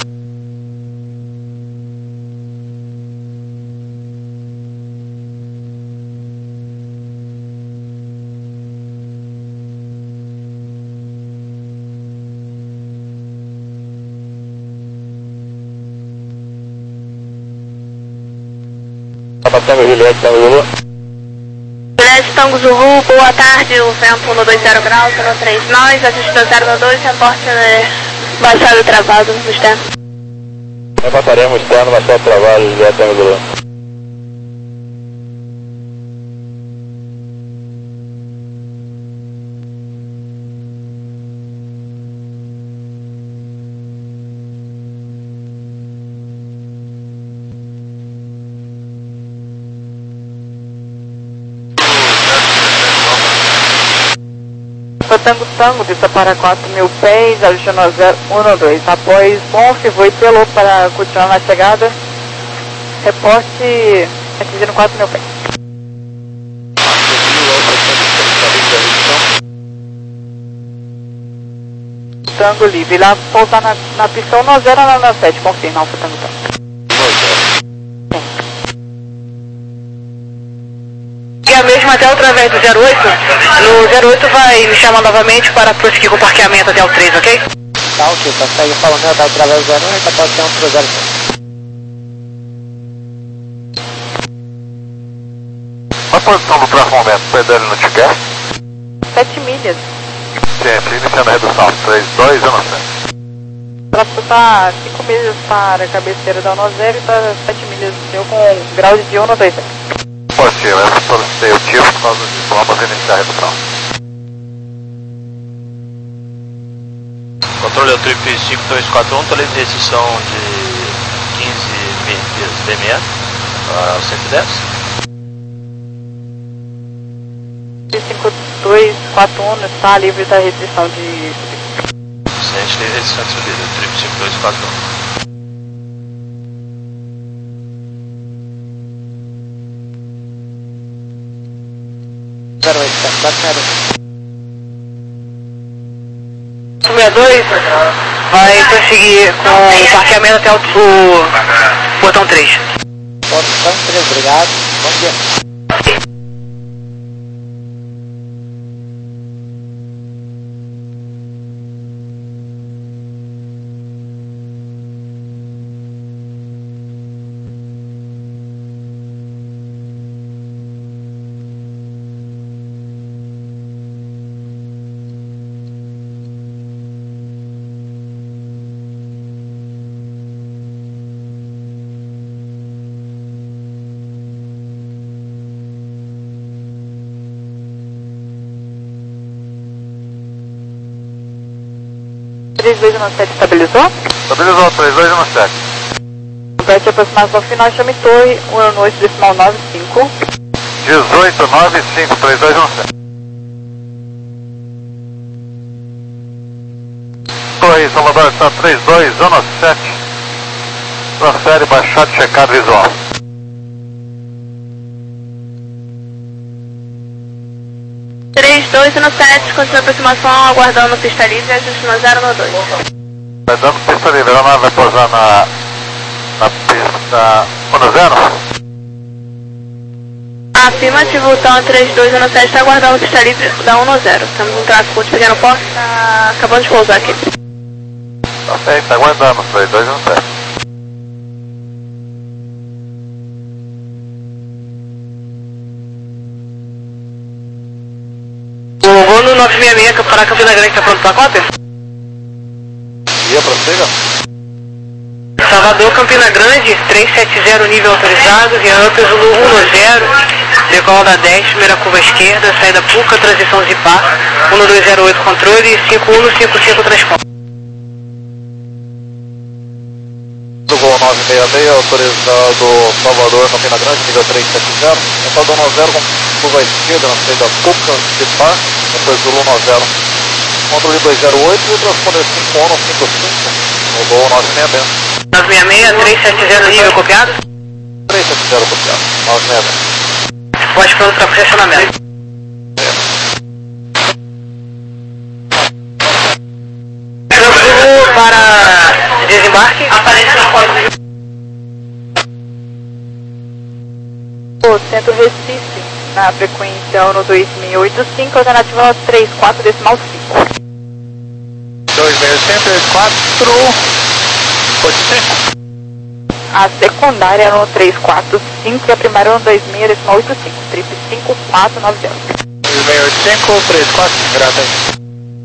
Tango Juliette Tango Zulu. Juliette Tango Zulu, boa tarde, o vento no dois zero graus, no três nós, ajuste no zero no dois, reporte né, baixado travado no externo. Reportaremos externo, baixado travado, Juliette Tango Zulu. Alfa Tango Tango, desça para quatro mil pés, adicional zero um dois. Após Bonf, voo pelou para continuar na chegada. Reporte atingindo quatro mil pés. Tango livre, lá pousar na, na pista um zero nove sete, confirma, Alfa Tango Tango. E a mesma até através do zero oito, no zero oito vai me chamar novamente para prosseguir com o parqueamento até o três, ok? Tá, ok, consegue falar meu dado através do zero oito, pode ser um pro zero seis. A posição do próximo momento, P D L no ticket? sete milhas. Sempre, iniciando a redução, três dois um sete. Tráfego está cinco milhas para a cabeceira da um zero e está sete milhas do seu com grau de um dois zero. Positivo, eu solicitei o tiro por causa disso, vamos iniciar a redução. Controle ao trip cinco dois quatro um, estou lendo restrição de quinze milhas D M E para cento e dez. cinco dois quatro um está livre da restrição de subida. Ciente de restrição de subida, trip cinco dois quatro um. zero oito, quatro zero. sessenta e dois vai prosseguir com o parqueamento até o, o botão três. Botão três, obrigado. Bom dia. três dois um sete estabilizou? Estabilizou, três dois um sete. Compete a aproximação final, chame torre, um oito decimal nove cinco. dezoito nove cinco, três dois um sete. Torre Salvador está três dois um sete. Transfere baixado checado visual. três dois um sete, continua a aproximação, aguardando pista livre, ajuste no zero dois. Vai dando pista livre, a nave vai pousar na, na pista um zero. Afirmativo, então três dois um sete está aguardando pista livre da um zero. Temos um tráfego de pequeno porte, está acabando de pousar aqui. Tá bem, está aguardando, três dois um sete. O voo no nove seis seis para Campina Grande está pronto para a cópia? Via, prossiga. Salvador, Campina Grande, três sete zero nível autorizado, Riampe Zulu um zero, decola da dez, primeira curva esquerda, saída Puca, transição Zipar, um dois zero oito controle, cinco um cinco cinco transponder. Do voo nove seis seis, autorizado Salvador, Campina Grande, nível três sete zero, entrada um zero com curva esquerda, na saída Puca, Zipar, depois Zulu um zero, controle dois zero oito e transponder cinco um cinco cinco, no voo nove seis seis. nove seis seis, três sete zero nível copiado? três sete zero copiado, nove seis seis. Pode pronto para posicionamento. Zulu para desembarque. Aparece na foto. O centro Recife, na frequência um dois seis oito cinco, alternativa três quatro decimal cinco. dois seis zero quatro oito cinco. A secundária é no três quatro cinco e a primária é no dois seis decimal oito cinco, trip cinco quatro nove zero. dois seis oito cinco, três quatro cinco, grata.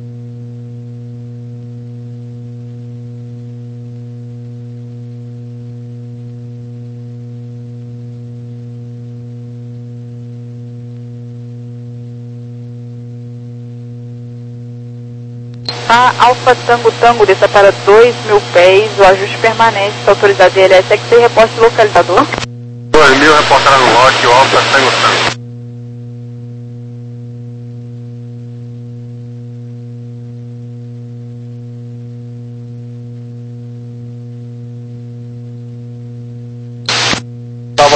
A Alfa Tango Tango desça para dois mil pés, o ajuste permanente está autorizado D L S X e reporte localizador. dois mil reportado no lote, o Alfa Tango Tango.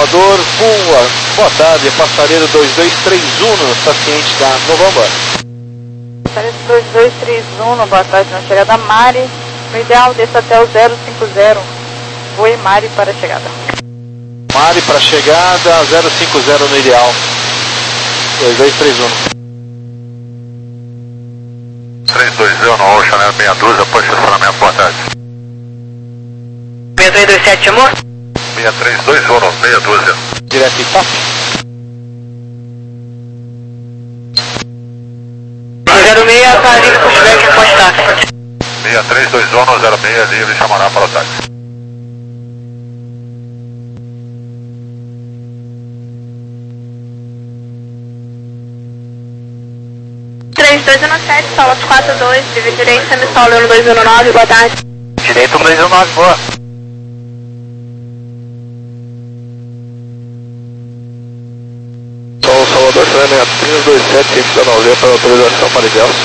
Salvador, boa, boa tarde, passageiro dois dois três um, paciente da November. Passageiro dois dois três um, boa tarde, na chegada Mari, no ideal desça até o zero cinco zero, voe Mari para a chegada. Mari para a chegada, zero cinco zero no ideal, dois dois três um. três dois zero no Ocean meia dúzia, após estacionamento, boa tarde. seis três dois sete, amor? seis três dois zero, meia dúzia. Direto em P zero seis, tá livre com o pushback após táxi. seis três dois zero, zero seis, livre, chamará para o táxi. três dois um sete, solo quatro dois, livre direito, semissolo um dois um nove, boa tarde. Direito um dois um nove, boa. Sol Salvador, Serena três dois sete, ciência da Nova para autorização para Ilhéus.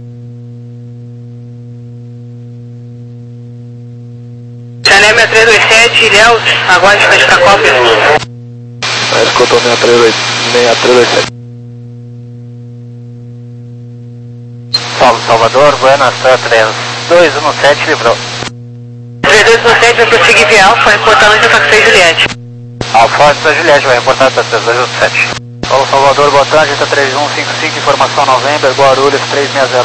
Serena três dois sete, Ilhéus, aguarde frente para cópia. É, escutou seis três dois sete. Sol Salvador, Buenas três dois um sete, livrou. três dois um sete vai prosseguir via Alfa, reportando onde está seis Juliette. Alfa da Juliette, vai reportar para três dois um sete. Sol Salvador, boa tarde, está três um cinco cinco, informação November, Guarulhos três seis zero.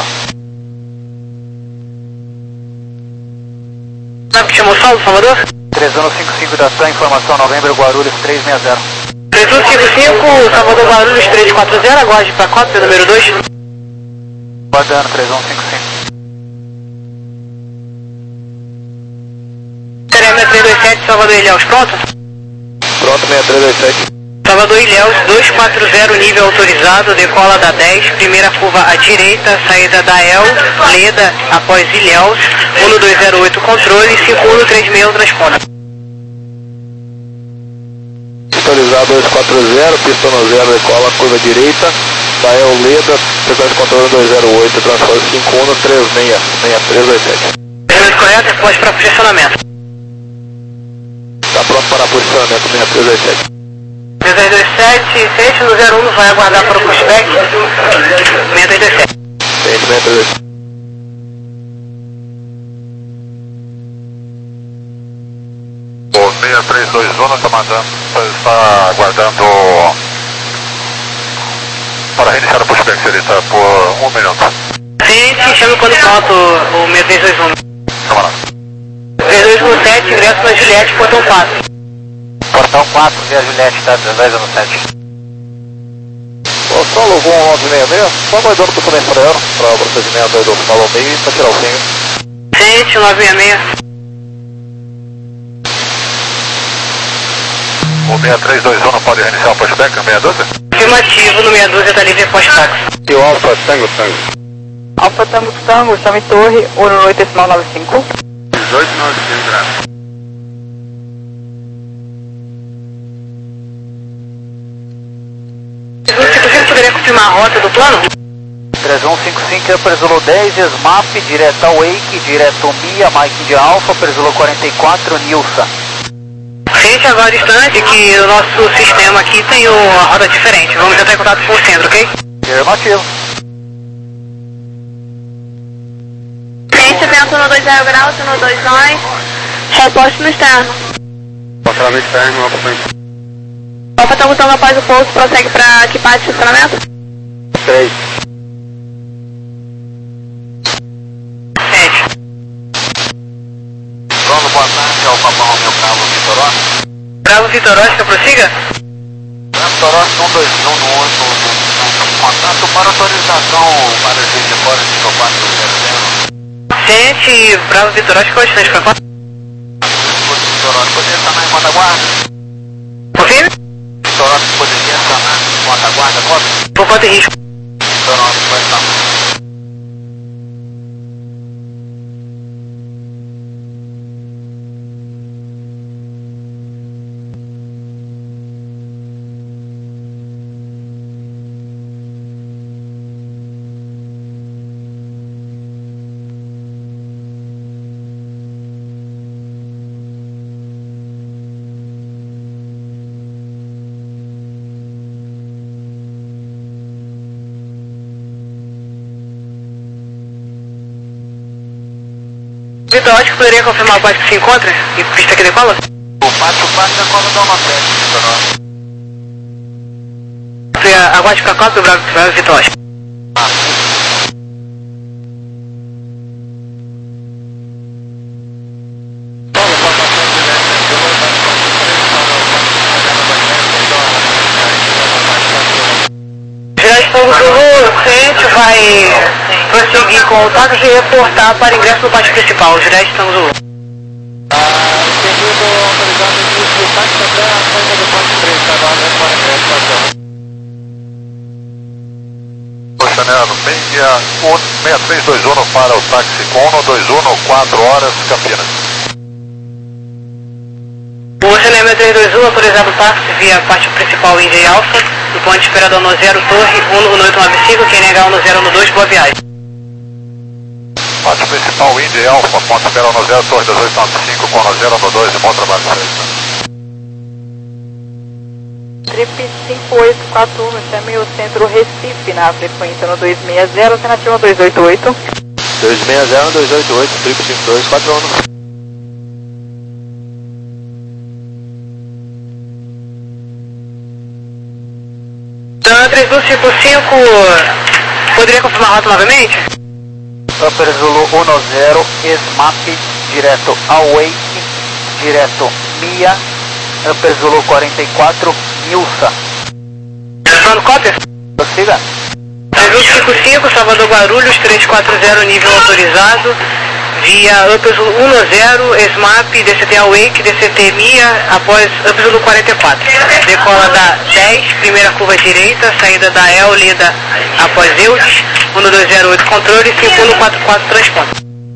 Sabe que chamou Solo, Salvador? três um cinco cinco da T A M, informação November, Guarulhos três seis zero. três um cinco cinco, Salvador Guarulhos três quatro zero, aguarde para cópia número dois. Guardando três um cinco cinco. Serena três dois sete, Salvador Ilhéus, pronto? Pronto, seis três dois sete. Salvador Ilhéus, dois quatro zero, nível autorizado, decola da dez, primeira curva à direita, saída da El, Leda, após Ilhéus, um dois zero oito, controle, cinco um três seis, transponder. Autorizado dois quatro zero, pista no zero, decola, curva direita, da El, Leda, sequência de controle dois zero oito, transponder cinco um três seis, seis três dois sete. Elemento correto, pode para posicionamento. Está pronto para posicionamento, seis três dois sete. seis três dois sete, seis no zero um, vai aguardar para o pushback. seis três dois sete. seis três dois sete. O seis três dois um está mandando, está aguardando para reiniciar o pushback, senhorita, por um minuto. Sim, sim, chame quando pronto o seis três dois um. Camarada. seis dois um sete, ingresso na Juliette, portão quatro. Portão quatro, via Juliette, tá? três dois um sete. O solo um nove seis seis, só aguardando para o começador para o procedimento do solo meio e para tirar o fim. Sente, nove seis seis. O seis três dois um não pode reiniciar o pushback, meia dúzia? Afirmativo, no seis dúzia está livre após táxi. E o Alfa, Tango, Tango. Alfa Tango Tango, chame Torre, um oito decimal nove cinco. dezoito nove cinco, graças. Você poderia confirmar a rota do plano? três um cinco cinco, Presulo dez, SMAP, direto ao Wake, direto Mia, Mike de Alfa, Presulo quarenta e quatro, Nilsa. Gente, agora instante que o nosso sistema aqui tem uma rota diferente. Vamos entrar em contato com o centro, ok? Afirmativo. Ciência, vento no dois zero graus, no dois nove. Reposte no externo. Passamento externo, Alfa Tango. Alfa tá botando após o pouso, prossegue para equipar de estacionamento? três. sete. Pronto, boa tarde, é o Papa Romeu Bravo Vitor Oscar. Bravo Vitor Oscar, prossiga? Bravo Vitor Oscar, um dois um no oito, contato para autorização para os de fora de quatro zero zero. Gente, Bravo Vitor Oscar, qual é o distante para quatro? Vitor Oscar, poderia estar na retaguarda? Confirme? Vitor Oscar, poderia estar na retaguarda, cópia? Por conta e risco. Vitor Oscar, vai estar. Vitor, acho que poderia confirmar o bate que se encontra em pista que decola? O bate, o bate decola da uma sete, Vitor. Aguarde pra Copa, Bravo, Vitor. Ah, Zulu, o cliente vai prosseguir com o táxi e reportar para ingresso no pátio principal, Juliette Tango Zulu. Ah, seguido autorizado o início do táxi até a saída do pátio três, tá? Agora é para ingresso, estação. Chanel, meia três dois um para o táxi com um dois um, quatro horas, Campinas. O Chanel meia três dois um, autorizado o táxi via pátio principal Índia e Alfa, do ponto esperador no zero Torre um no oito nove cinco, quem negar um no zero no dois, boa viagem. Pátio principal Índia e Alfa, ponto esperador no zero Torre dezoito nove cinco com no zero no dois e bom trabalho para eles. Trip cinco oito quatro um, chame o centro Recife na frequência no dois seis zero, alternativa dois oito oito. dois seis zero, dois oito oito, trip cinco dois quatro um. Dan três dois cinco cinco, poderia confirmar a rota novamente? Upper Zulu um zero, SMAP, direto ao Wake, direto Mia, Upper Zulu quarenta e quatro, Milsa. Falando cópia? Prossiga. três dois cinco cinco, Salvador Guarulhos, três quatro zero, nível autorizado, via Upper Zulu um zero, SMAP, D C T ao Wake, D C T Mia, após Upper Zulu quarenta e quatro. Decola da dez, primeira curva direita, saída da El, lida após Eudes, um dois zero oito controle, cinco um quatro quatro transponde.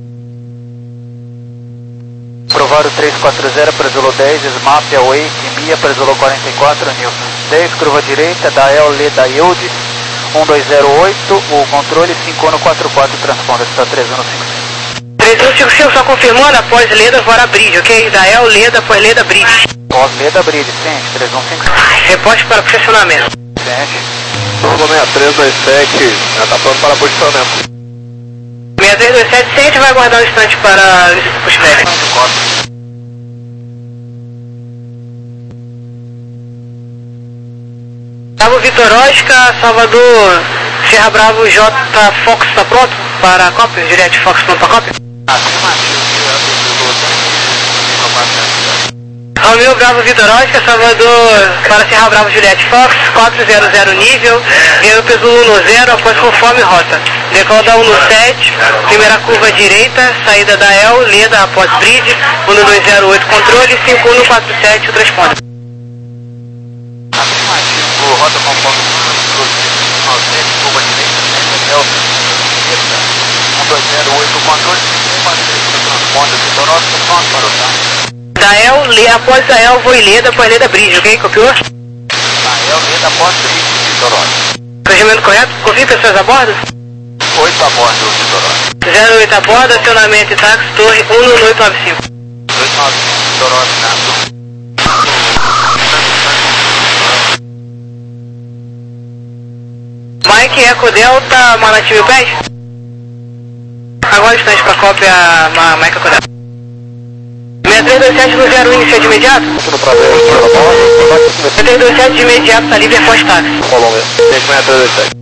Provário três quatro zero, Presolo dez, SMAP, Awake, Mia, Presolo quarenta e quatro, Nilson. dez, curva direita, da El, lida Eudes, um dois zero oito, o controle, cinco um quatro quatro transponde, está três um cinco cinco. três um cinco cinco, só confirmando, após Leda, Vora Bridge, ok? Da El, Leda, após Leda, Bridge. Pós Leda, Bridge, ciente, três um cinco cinco. Reporte para posicionamento. Ciente. Turbo seis três dois sete, já está pronto para posicionamento. seis três dois sete, ciente, vai aguardar um instante para o pushback. Bravo Vitor Oscar, Salvador, Serra Bravo J Fox está pronto para a cópia? Juliette Fox pronto para a cópia? Romeu Bravo Vitor Oscar, Salvador para Serra Bravo Juliette Fox, quatro zero zero nível, eu peso um no zero após conforme rota. Decola da um no sete, primeira curva direita, saída da El, Leda após bridge, um dois zero oito controle, cinco um quatro sete, o transponder. Rota conforme curva direita, um dois zero oito controle, transponder, Vitor Oscar, pronto para o táxi. Da El, após a El, vou em Leda, após Leda Bridge, ok? Copiou? Da El, Leda após bridge, Vitor Oscar. Corrigimento correto? Confio pessoas a bordo? oito a bordo, Vitor Oscar. zero oito a bordo, acionamento e táxi, torre um no oito nove cinco. oito nove cinco, Vitor Oscar. Mike Eco Delta, Manati mil pés? Agora instante para cópia, ma, Mike Eco Delta. seis três dois sete no zero um, inicia de imediato? seis três dois sete de imediato, tá livre, é forte táxi. Falou mesmo. seis três dois sete.